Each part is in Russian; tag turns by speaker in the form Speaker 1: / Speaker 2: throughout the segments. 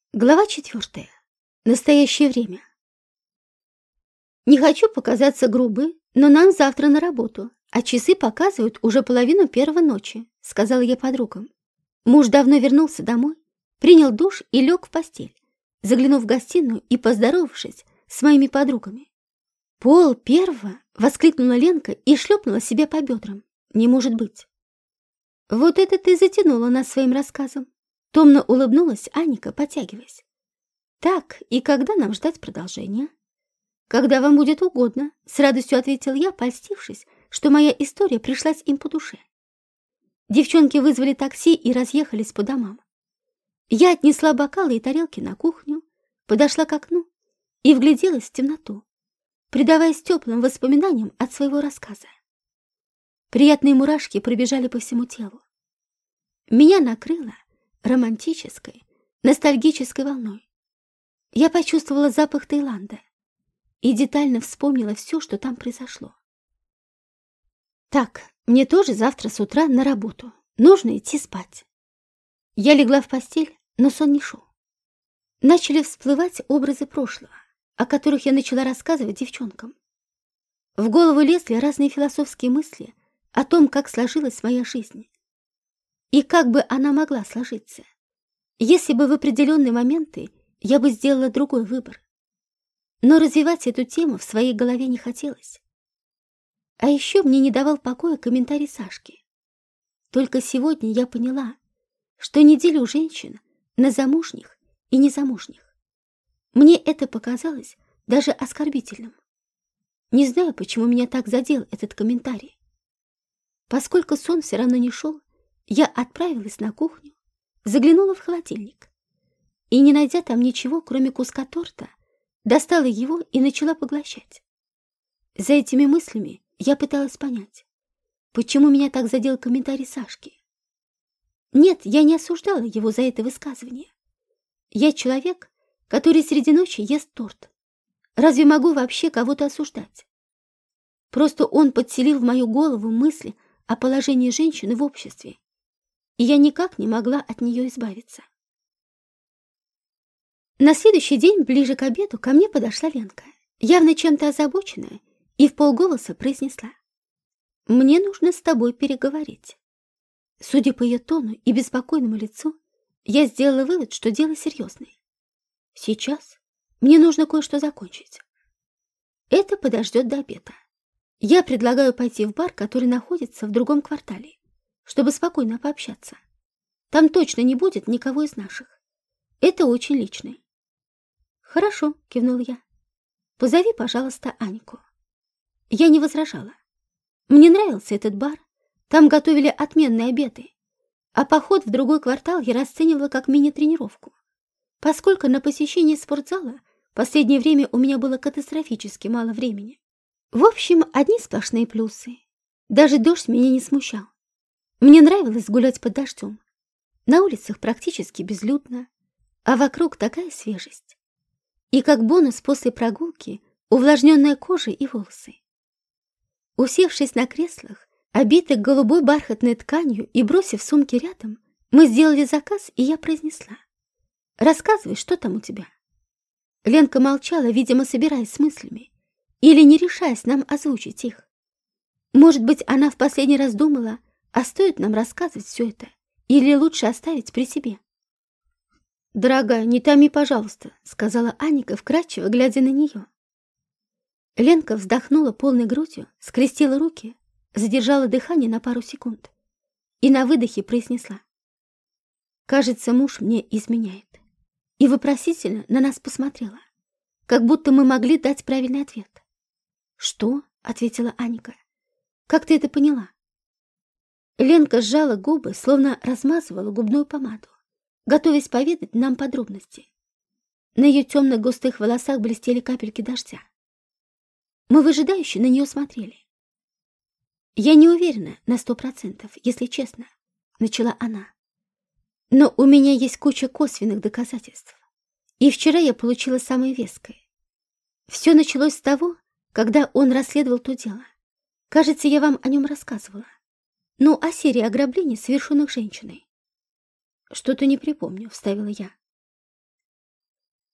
Speaker 1: Глава 4. Настоящее время. Не хочу показаться грубой, но нам завтра на работу, а часы показывают уже 1:30 ночи, сказала я подругам. Муж давно вернулся домой, принял душ и лег в постель, заглянув в гостиную и поздоровавшись с моими подругами. 1:30 воскликнула Ленка и шлепнула себя по бедрам. Не может быть. Вот это ты затянула нас своим рассказом. Томно улыбнулась Аника, потягиваясь. Так, и когда нам ждать продолжения? Когда вам будет угодно, с радостью ответил я, польстившись, что моя история пришлась им по душе. Девчонки вызвали такси и разъехались по домам. Я отнесла бокалы и тарелки на кухню, подошла к окну и вгляделась в темноту, предаваясь теплым воспоминаниям от своего рассказа. Приятные мурашки пробежали по всему телу. Меня накрыло романтической, ностальгической волной. Я почувствовала запах Таиланда и детально вспомнила все, что там произошло. Так, мне тоже завтра с утра на работу. Нужно идти спать. Я легла в постель, но сон не шел. Начали всплывать образы прошлого, о которых я начала рассказывать девчонкам. В голову лезли разные философские мысли о том, как сложилась моя жизнь. И как бы она могла сложиться, если бы в определенные моменты я бы сделала другой выбор. Но развивать эту тему в своей голове не хотелось. А еще мне не давал покоя комментарий Сашки. Только сегодня я поняла, что не делю женщин на замужних и незамужних. Мне это показалось даже оскорбительным. Не знаю, почему меня так задел этот комментарий. Поскольку сон все равно не шел, я отправилась на кухню, заглянула в холодильник и, не найдя там ничего, кроме куска торта, достала его и начала поглощать. За этими мыслями я пыталась понять, почему меня так задел комментарий Сашки. Нет, я не осуждала его за это высказывание. Я человек, который среди ночи ест торт. Разве могу вообще кого-то осуждать? Просто он подселил в мою голову мысли о положении женщины в обществе, и я никак не могла от нее избавиться. На следующий день, ближе к обеду, ко мне подошла Ленка, явно чем-то озабоченная, и вполголоса произнесла: «Мне нужно с тобой переговорить». Судя по ее тону и беспокойному лицу, я сделала вывод, что дело серьезное. Сейчас мне нужно кое-что закончить. Это подождет до обеда. Я предлагаю пойти в бар, который находится в другом квартале, чтобы спокойно пообщаться. Там точно не будет никого из наших. Это очень личное. Хорошо, кивнула я. Позови, пожалуйста, Аньку. Я не возражала. Мне нравился этот бар. Там готовили отменные обеды. А поход в другой квартал я расценивала как мини-тренировку, поскольку на посещение спортзала в последнее время у меня было катастрофически мало времени. В общем, одни сплошные плюсы. Даже дождь меня не смущал. Мне нравилось гулять под дождем. На улицах практически безлюдно, а вокруг такая свежесть. И как бонус после прогулки увлажненная кожа и волосы. Усевшись на креслах, обитых голубой бархатной тканью, и бросив сумки рядом, мы сделали заказ, и я произнесла: «Рассказывай, что там у тебя?» Ленка молчала, видимо, собираясь с мыслями, или не решаясь нам озвучить их. Может быть, она в последний раз думала, а стоит нам рассказывать все это, или лучше оставить при себе. «Дорогая, не томи, пожалуйста», — сказала Аника, вкрадчиво глядя на нее. Ленка вздохнула полной грудью, скрестила руки, задержала дыхание на пару секунд и на выдохе произнесла: «Кажется, муж мне изменяет». И вопросительно на нас посмотрела, как будто мы могли дать правильный ответ. «Что?» — ответила Аника. «Как ты это поняла?» Ленка сжала губы, словно размазывала губную помаду, готовясь поведать нам подробности. На ее темных густых волосах блестели капельки дождя. Мы выжидающе на нее смотрели. «Я не уверена на 100%, если честно», — начала она. «Но у меня есть куча косвенных доказательств. И вчера я получила самое веское. Все началось с того, когда он расследовал то дело. Кажется, я вам о нем рассказывала. Ну, о серии ограблений, совершенных женщиной». «Что-то не припомню», — вставила я.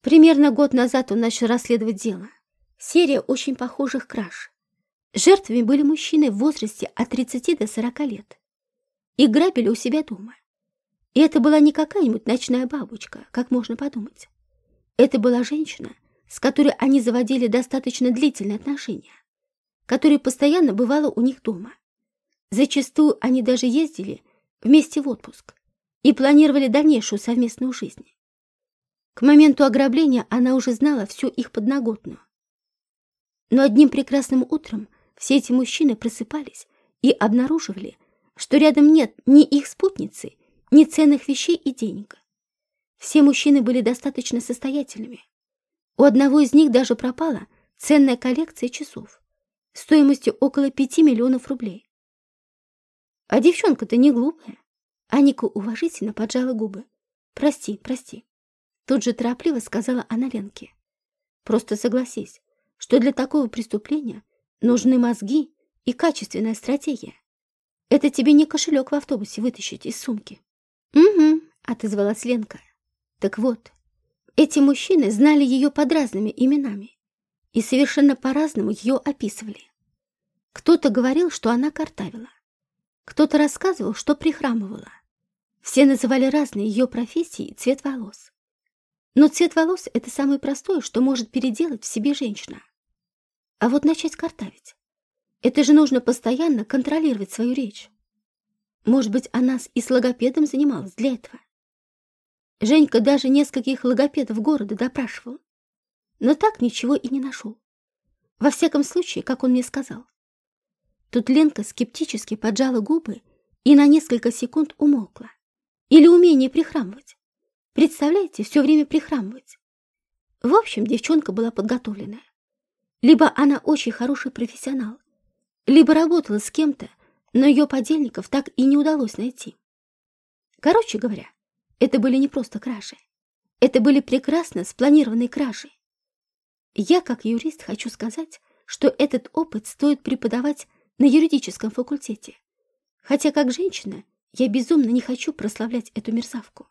Speaker 1: Примерно год назад он начал расследовать дело. Серия очень похожих краж. Жертвами были мужчины в возрасте от 30 до 40 лет. Их грабили у себя дома. И это была не какая-нибудь ночная бабочка, как можно подумать. Это была женщина, с которой они заводили достаточно длительные отношения, которая постоянно бывала у них дома. Зачастую они даже ездили вместе в отпуск и планировали дальнейшую совместную жизнь. К моменту ограбления она уже знала всю их подноготную. Но одним прекрасным утром все эти мужчины просыпались и обнаруживали, что рядом нет ни их спутницы, ни ценных вещей и денег. Все мужчины были достаточно состоятельными. У одного из них даже пропала ценная коллекция часов стоимостью около 5 миллионов рублей. А девчонка-то не глупая. Аника уважительно поджала губы. «Прости, прости», тут же торопливо сказала она Ленке. «Просто согласись, что для такого преступления нужны мозги и качественная стратегия. Это тебе не кошелек в автобусе вытащить из сумки». «Угу», — отозвалась Ленка. «Так вот, эти мужчины знали ее под разными именами и совершенно по-разному ее описывали. Кто-то говорил, что она картавила, кто-то рассказывал, что прихрамывала. Все называли разные ее профессии и цвет волос. Но цвет волос — это самое простое, что может переделать в себе женщина. А вот начать картавить — это же нужно постоянно контролировать свою речь. Может быть, она и с логопедом занималась для этого. Женька даже нескольких логопедов города допрашивал, но так ничего и не нашел. Во всяком случае, как он мне сказал. Тут Ленка скептически поджала губы и на несколько секунд умолкла. Или умение прихрамывать. Представляете, все время прихрамывать. В общем, девчонка была подготовленная. Либо она очень хороший профессионал, либо работала с кем-то, но ее подельников так и не удалось найти. Короче говоря, это были не просто кражи. Это были прекрасно спланированные кражи. Я, как юрист, хочу сказать, что этот опыт стоит преподавать на юридическом факультете. Хотя, как женщина, я безумно не хочу прославлять эту мерзавку.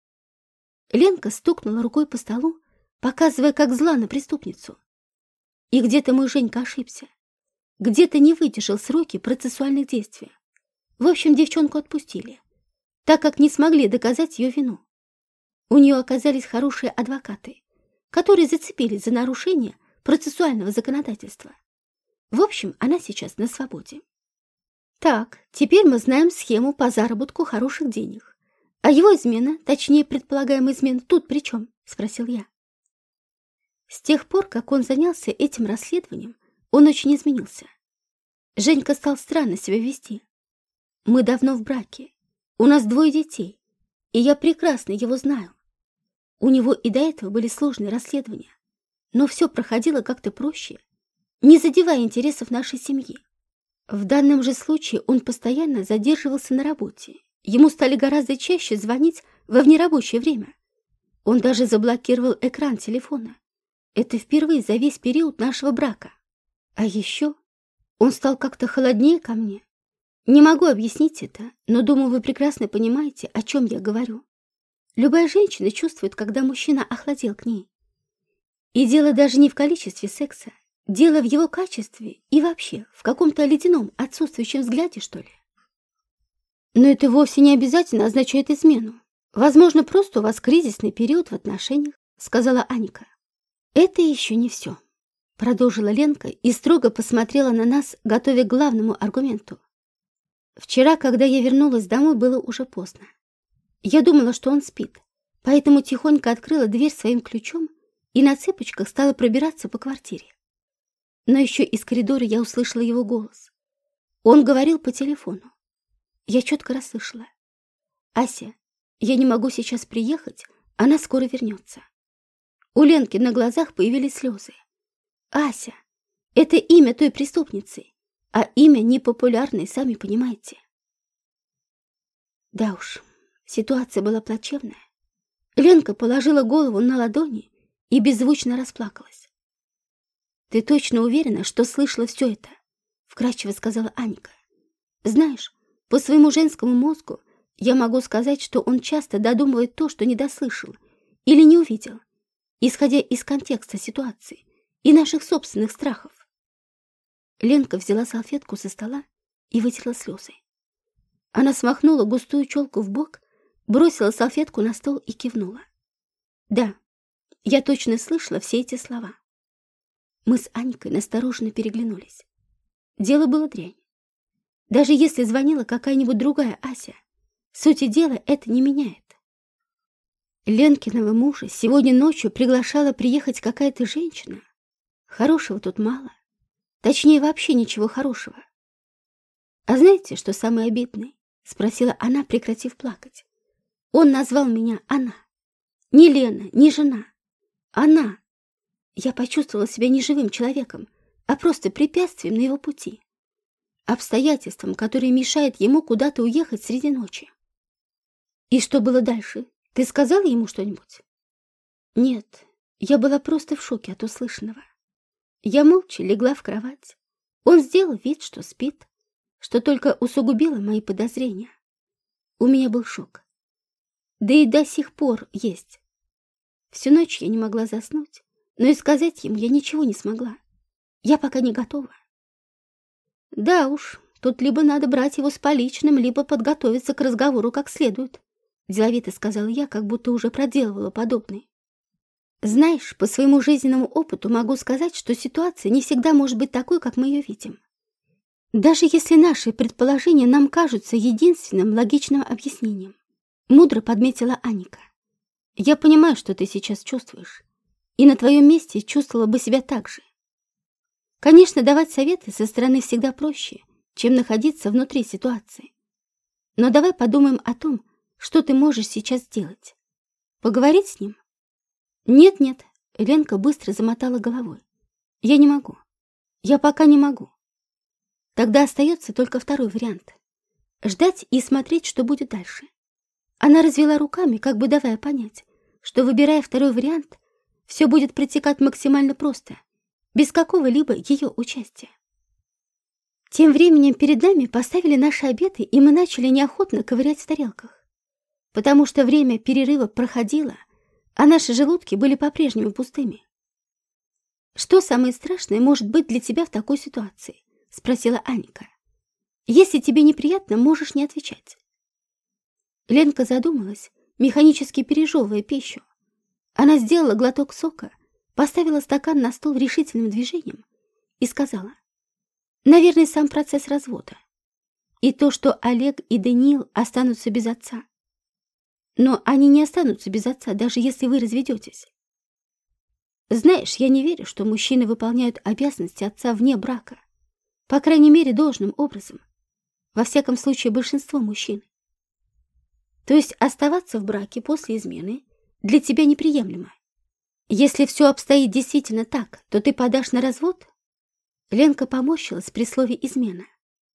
Speaker 1: Ленка стукнула рукой по столу, показывая, как зла на преступницу. И где-то мой Женька ошибся. Где-то не выдержал сроки процессуальных действий. В общем, девчонку отпустили, так как не смогли доказать ее вину. У нее оказались хорошие адвокаты, которые зацепились за нарушение процессуального законодательства. В общем, она сейчас на свободе. Так, теперь мы знаем схему по заработку хороших денег. А его измена, точнее, предполагаемая измена, тут при чем? Спросил я. С тех пор, как он занялся этим расследованием, он очень изменился. Женька стал странно себя вести. Мы давно в браке. У нас 2 детей, и я прекрасно его знаю. У него и до этого были сложные расследования, но все проходило как-то проще, не задевая интересов нашей семьи. В данном же случае он постоянно задерживался на работе. Ему стали гораздо чаще звонить во внерабочее время. Он даже заблокировал экран телефона. Это впервые за весь период нашего брака. А еще он стал как-то холоднее ко мне. Не могу объяснить это, но думаю, вы прекрасно понимаете, о чем я говорю. Любая женщина чувствует, когда мужчина охладел к ней. И дело даже не в количестве секса. Дело в его качестве и вообще в каком-то ледяном отсутствующем взгляде, что ли. Но это вовсе не обязательно означает измену. Возможно, просто у вас кризисный период в отношениях, сказала Аника. Это еще не все, продолжила Ленка и строго посмотрела на нас, готовя к главному аргументу. Вчера, когда я вернулась домой, было уже поздно. Я думала, что он спит, поэтому тихонько открыла дверь своим ключом и на цыпочках стала пробираться по квартире. Но еще из коридора я услышала его голос. Он говорил по телефону. Я четко расслышала. «Ася, я не могу сейчас приехать, она скоро вернется». У Ленки на глазах появились слезы. «Ася, это имя той преступницы, а имя непопулярное, сами понимаете». Да уж, ситуация была плачевная. Ленка положила голову на ладони и беззвучно расплакалась. «Ты точно уверена, что слышала все это?» — вкратчиво сказала Аника. «Знаешь, по своему женскому мозгу я могу сказать, что он часто додумывает то, что не дослышал или не увидел. исходя из контекста ситуации и наших собственных страхов. Ленка взяла салфетку со стола и вытерла слезы. Она смахнула густую челку в бок, бросила салфетку на стол и кивнула. Да, я точно слышала все эти слова. Мы с Анькой настороженно переглянулись. Дело было дрянь. Даже если звонила какая-нибудь другая Ася, сути дела это не меняет. Ленкиного мужа сегодня ночью приглашала приехать какая-то женщина. Хорошего тут мало. Точнее, вообще ничего хорошего. «А знаете, что самое обидное?» — спросила она, прекратив плакать. «Он назвал меня она. Не Лена, не жена. Она. Я почувствовала себя не живым человеком, а просто препятствием на его пути. Обстоятельством, которое мешает ему куда-то уехать среди ночи». «И что было дальше? Ты сказала ему что-нибудь?» «Нет, я была просто в шоке от услышанного. Я молча легла в кровать. Он сделал вид, что спит, что только усугубило мои подозрения. У меня был шок. Да и до сих пор есть. Всю ночь я не могла заснуть, но и сказать ему я ничего не смогла. Я пока не готова». «Да уж, тут либо надо брать его с поличным, либо подготовиться к разговору как следует», деловито сказала я, как будто уже проделывала подобное. «Знаешь, по своему жизненному опыту могу сказать, что ситуация не всегда может быть такой, как мы ее видим. Даже если наши предположения нам кажутся единственным логичным объяснением», мудро подметила Аника. «Я понимаю, что ты сейчас чувствуешь, и на твоем месте чувствовала бы себя так же. Конечно, давать советы со стороны всегда проще, чем находиться внутри ситуации. Но давай подумаем о том, что ты можешь сейчас сделать. Поговорить с ним?» «Нет-нет», — Ленка быстро замотала головой. «Я не могу. Я пока не могу». Тогда остается только второй вариант. Ждать и смотреть, что будет дальше. Она развела руками, как бы давая понять, что, выбирая второй вариант, все будет протекать максимально просто, без какого-либо ее участия. Тем временем перед нами поставили наши обеды, и мы начали неохотно ковырять в тарелках, потому что время перерыва проходило, а наши желудки были по-прежнему пустыми. «Что самое страшное может быть для тебя в такой ситуации?» — спросила Аника. «Если тебе неприятно, можешь не отвечать». Ленка задумалась, механически пережевывая пищу. Она сделала глоток сока, поставила стакан на стол решительным движением и сказала: «Наверное, сам процесс развода. И то, что Олег и Даниил останутся без отца. Но они не останутся без отца, даже если вы разведетесь. Знаешь, я не верю, что мужчины выполняют обязанности отца вне брака. По крайней мере, должным образом. Во всяком случае, большинство мужчин. То есть оставаться в браке после измены для тебя неприемлемо. Если все обстоит действительно так, то ты подашь на развод?» Ленка поморщилась при слове «измена»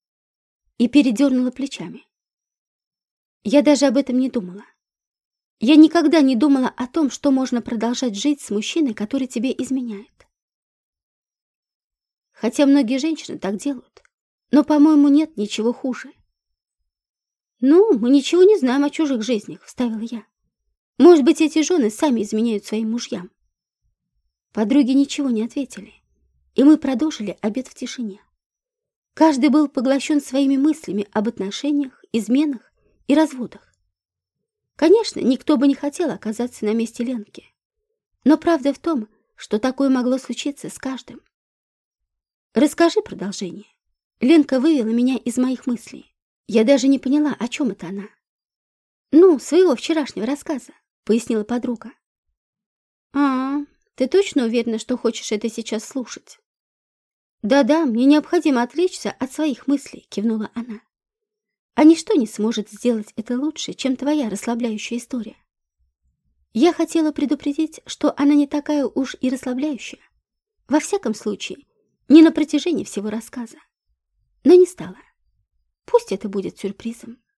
Speaker 1: и передернула плечами. «Я даже об этом не думала. Я никогда не думала о том, что можно продолжать жить с мужчиной, который тебе изменяет. Хотя многие женщины так делают, но, по-моему, нет ничего хуже». «Ну, мы ничего не знаем о чужих жизнях», — вставила я. «Может быть, эти жены сами изменяют своим мужьям». Подруги ничего не ответили, и мы продолжили обед в тишине. Каждый был поглощен своими мыслями об отношениях, изменах и разводах. Конечно, никто бы не хотел оказаться на месте Ленки, но правда в том, что такое могло случиться с каждым. «Расскажи продолжение». Ленка вывела меня из моих мыслей. Я даже не поняла, о чем это она. «Ну, своего вчерашнего рассказа», — пояснила подруга. «А, ты точно уверена, что хочешь это сейчас слушать?» «Да-да, мне необходимо отвлечься от своих мыслей», — кивнула она. «А ничто не сможет сделать это лучше, чем твоя расслабляющая история. Я хотела предупредить, что она не такая уж и расслабляющая. Во всяком случае, не на протяжении всего рассказа. Но не стала. Пусть это будет сюрпризом».